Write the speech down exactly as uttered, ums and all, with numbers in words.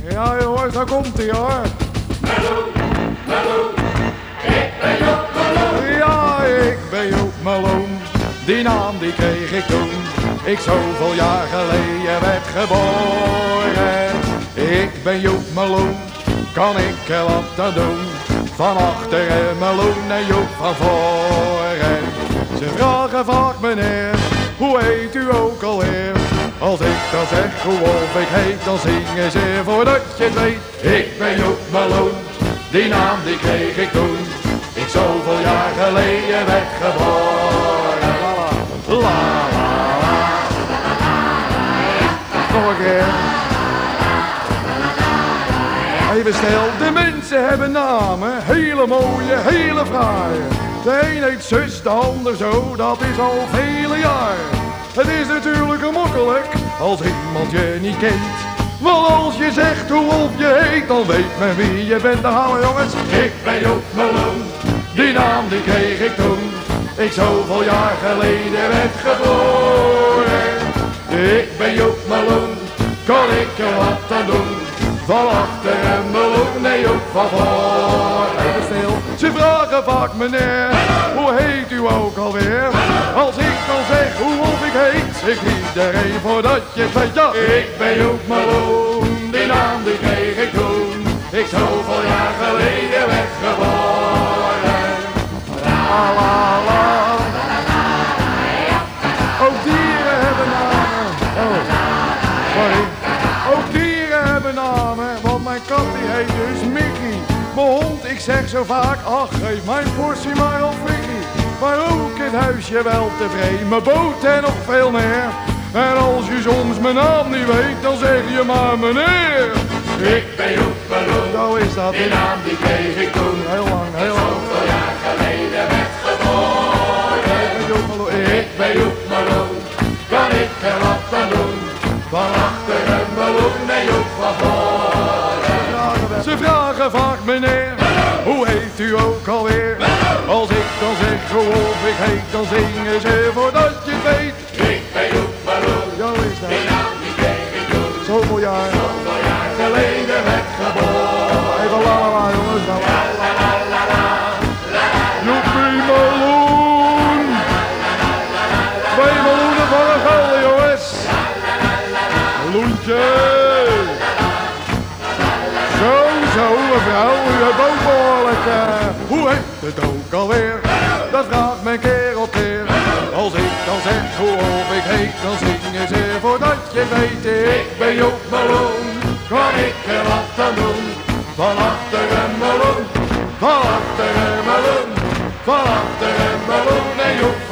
Ja jongens, daar komt hij hoor. Meloen, Meloen, ik ben Joop Meloen. Ja, ik ben Joop Meloen. Die naam die kreeg ik toen ik zoveel jaar geleden werd geboren. Ik ben Joop Meloen, kan ik er wat aan doen? Van achteren Meloen en Joop van voren. Ze vragen vaak meneer, hoe heet u ook alweer? Als ik dan zeg hoe of ik heet, dan zingen ze voordat je het weet. Ik ben Joop Meloen, die naam die kreeg ik toen ik zoveel jaar geleden werd geboren. La la la. Nog een keer. Even stil, de mensen hebben namen, hele mooie, hele fraaie. De een heet zus, de ander zo, dat is al vele jaren. Het is natuurlijk gemakkelijk als iemand je niet kent. Want als je zegt hoe of je heet, dan weet men wie je bent. Dan gaan we jongens. Ik ben Joop Meloen, die naam die kreeg ik toen ik zoveel jaar geleden werd geboren. Ik ben Joop Meloen, kan ik er wat aan doen? Van achteren Meloen en Joop van voren. Even stil. Ze vragen vaak meneer, hoe heet u ook alweer? Als ik dan zeg hoe of ik heet, zegt iedereen voordat je het weet. Ja, ik ben Joop Meloen, die naam die kreeg ik toen ik zoveel jaar geleden werd geboren. La la la. Ook dieren hebben namen. Oh, sorry. Ook dieren hebben namen, want mijn kat die heet dus Mickey. Mijn hond, ik zeg zo vaak, ach geef mijn portie maar op Mickey. Maar ook het huisje wel tevreden, mijn boot en nog veel meer. En als je soms mijn naam niet weet, dan zeg je maar meneer. Ik ben Joop Meloen, Zo is dat. die naam die kreeg ik toen Heel lang, heel lang. zoveel jaar geleden werd geboren. Ik ben Joop Meloen. Ik ben Joop Meloen, kan ik er wat aan doen? Van achteren Meloen en Joop van voren. Ze vragen vaak meneer, hoe heet u ook alweer? Als ik dan zeg hoe of ik heet, dan zingen ze voordat je het weet. Ik ben Joop Meloen, Zo is dat. die naam die kreeg ik toen Zoveel jaar. zoveel jaar geleden werd geboren. Even la la la jongens. La la La la la la, Joepie Meloen. Twee meloenen voor een gulden jongens. Meloentje. Zo, zo mevrouw, u hebt ook behoorlijk. Uh, hoe heet het ook alweer? Dat vraagt mijn keer op keer. Als ik dan zeg hoe of ik heet, dan zingen ze voordat je het weet. Ik ben Joop Meloen, kan ik er wat aan doen? Van achteren Meloen, van achteren Meloen, van achteren Meloen en Joop